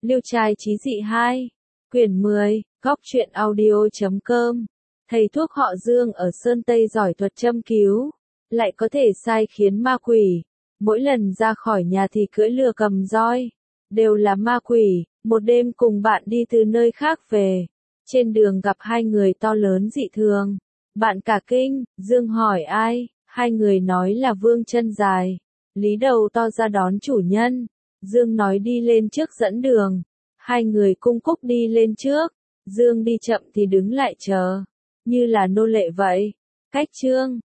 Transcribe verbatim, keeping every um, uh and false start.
Liêu trai chí dị hai, quyển mười, góc truyện audio chấm com. Thầy thuốc họ Dương ở Sơn Tây giỏi thuật châm cứu, lại có thể sai khiến ma quỷ. Mỗi lần ra khỏi nhà thì cưỡi lừa cầm roi, đều là ma quỷ. Một đêm cùng bạn đi từ nơi khác về, trên đường gặp hai người to lớn dị thường. Bạn cả kinh, Dương hỏi ai, hai người nói là Vương Chân Dài, Lý Đầu To ra đón chủ nhân. Dương nói đi lên trước dẫn đường. Hai người cung cúc đi lên trước. Dương đi chậm thì đứng lại chờ, như là nô lệ vậy. Cách chương,